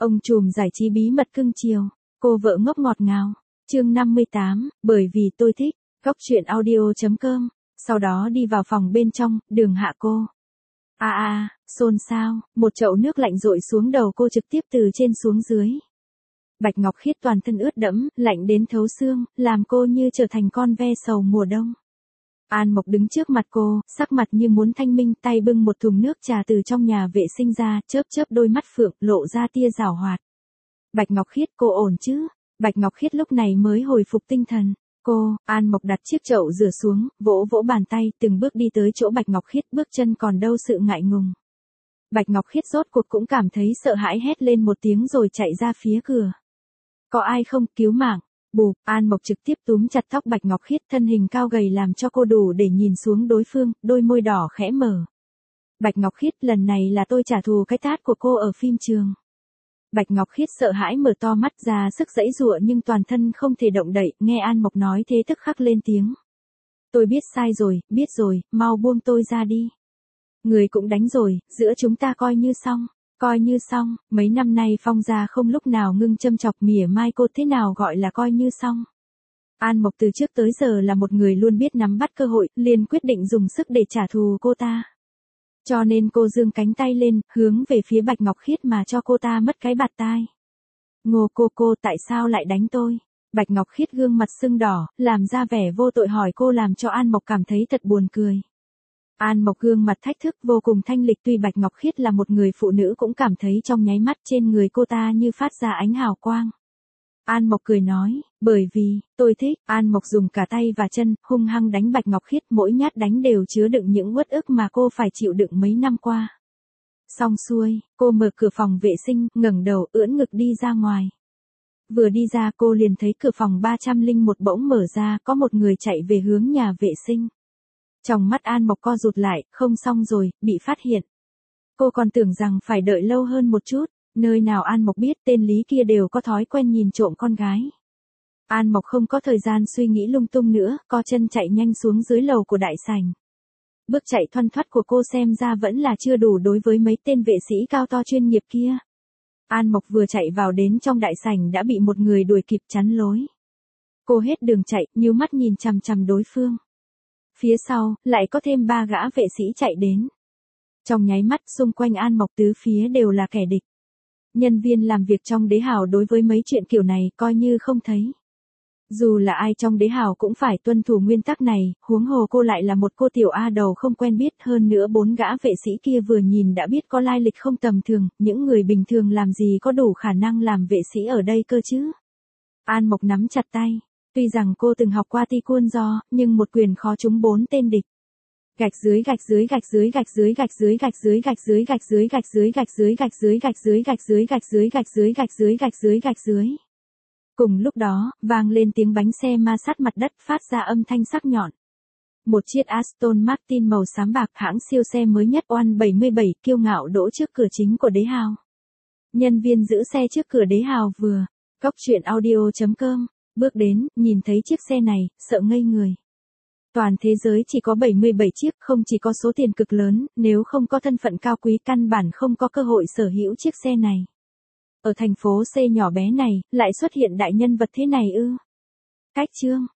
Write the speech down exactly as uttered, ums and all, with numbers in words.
Ông trùm giải trí bí mật cưng chiều, cô vợ ngốc ngọt ngào. Chương năm mươi tám, bởi vì tôi thích. Góc truyện audio chấm com. Sau đó đi vào phòng bên trong, Đường Hạ cô. A à, a, à, xôn xao, một chậu nước lạnh dội xuống đầu cô trực tiếp từ trên xuống dưới. Bạch Ngọc Khiết toàn thân ướt đẫm, lạnh đến thấu xương, làm cô như trở thành con ve sầu mùa đông. An Mộc đứng trước mặt cô, sắc mặt như muốn thanh minh, tay bưng một thùng nước trà từ trong nhà vệ sinh ra, chớp chớp đôi mắt phượng, lộ ra tia giảo hoạt. Bạch Ngọc Khiết, cô ổn chứ? Bạch Ngọc Khiết lúc này mới hồi phục tinh thần. Cô, An Mộc đặt chiếc chậu rửa xuống, vỗ vỗ bàn tay, từng bước đi tới chỗ Bạch Ngọc Khiết, bước chân còn đâu sự ngại ngùng. Bạch Ngọc Khiết rốt cuộc cũng cảm thấy sợ hãi, hét lên một tiếng rồi chạy ra phía cửa. Có ai không, cứu mạng? Bụp, An Mộc trực tiếp túm chặt tóc Bạch Ngọc Khiết, thân hình cao gầy làm cho cô đủ để nhìn xuống đối phương, đôi môi đỏ khẽ mở. Bạch Ngọc Khiết, lần này là tôi trả thù cái tát của cô ở phim trường. Bạch Ngọc Khiết sợ hãi mở to mắt ra sức giãy giụa nhưng toàn thân không thể động đậy, nghe An Mộc nói thế tức khắc lên tiếng. Tôi biết sai rồi, biết rồi, mau buông tôi ra đi. Người cũng đánh rồi, giữa chúng ta coi như xong. Coi như xong, mấy năm nay Phong gia không lúc nào ngưng châm chọc mỉa mai cô, thế nào gọi là coi như xong. An Mộc từ trước tới giờ là một người luôn biết nắm bắt cơ hội, liền quyết định dùng sức để trả thù cô ta. Cho nên cô giương cánh tay lên, hướng về phía Bạch Ngọc Khiết mà cho cô ta mất cái bạt tai. Ngô cô cô, tại sao lại đánh tôi? Bạch Ngọc Khiết gương mặt sưng đỏ, làm ra vẻ vô tội hỏi cô, làm cho An Mộc cảm thấy thật buồn cười. An Mộc gương mặt thách thức vô cùng thanh lịch, tuy Bạch Ngọc Khiết là một người phụ nữ cũng cảm thấy trong nháy mắt trên người cô ta như phát ra ánh hào quang. An Mộc cười nói, bởi vì, tôi thích. An Mộc dùng cả tay và chân, hung hăng đánh Bạch Ngọc Khiết, mỗi nhát đánh đều chứa đựng những uất ức mà cô phải chịu đựng mấy năm qua. Xong xuôi, cô mở cửa phòng vệ sinh, ngẩng đầu, ưỡn ngực đi ra ngoài. Vừa đi ra cô liền thấy cửa phòng ba trăm lẻ một bỗng mở ra, có một người chạy về hướng nhà vệ sinh. Trong mắt An Mộc co rụt lại, không xong rồi, bị phát hiện. Cô còn tưởng rằng phải đợi lâu hơn một chút, nơi nào An Mộc biết tên Lý kia đều có thói quen nhìn trộm con gái. An Mộc không có thời gian suy nghĩ lung tung nữa, co chân chạy nhanh xuống dưới lầu của đại sảnh. Bước chạy thoăn thoắt của cô xem ra vẫn là chưa đủ đối với mấy tên vệ sĩ cao to chuyên nghiệp kia. An Mộc vừa chạy vào đến trong đại sảnh đã bị một người đuổi kịp chắn lối. Cô hết đường chạy, nhíu mắt nhìn chằm chằm đối phương. Phía sau, lại có thêm ba gã vệ sĩ chạy đến. Trong nháy mắt xung quanh An Mộc tứ phía đều là kẻ địch. Nhân viên làm việc trong đế hào đối với mấy chuyện kiểu này coi như không thấy. Dù là ai trong đế hào cũng phải tuân thủ nguyên tắc này, huống hồ cô lại là một cô tiểu A đầu không quen biết, hơn nữa bốn gã vệ sĩ kia vừa nhìn đã biết có lai lịch không tầm thường, những người bình thường làm gì có đủ khả năng làm vệ sĩ ở đây cơ chứ. An Mộc nắm chặt tay. Tuy rằng cô từng học qua taekwondo, nhưng một quyền khó trúng bốn tên địch. Gạch dưới gạch dưới gạch dưới gạch dưới gạch dưới gạch dưới gạch dưới gạch dưới gạch dưới gạch dưới gạch dưới gạch dưới gạch dưới gạch dưới gạch dưới gạch dưới gạch dưới gạch dưới. Cùng lúc đó, vang lên tiếng bánh xe ma sát mặt đất, phát ra âm thanh sắc nhọn. Một chiếc Aston Martin màu xám bạc, hãng siêu xe mới nhất oăn bảy mươi bảy, kiêu ngạo đỗ trước cửa chính của đế hào. Nhân viên giữ xe trước cửa đế hào vừa. Góc truyện audio chấm com. Bước đến, nhìn thấy chiếc xe này, sợ ngây người. Toàn thế giới chỉ có bảy mươi bảy chiếc, không chỉ có số tiền cực lớn, nếu không có thân phận cao quý căn bản không có cơ hội sở hữu chiếc xe này. Ở thành phố C nhỏ bé này, lại xuất hiện đại nhân vật thế này ư? Cách chương.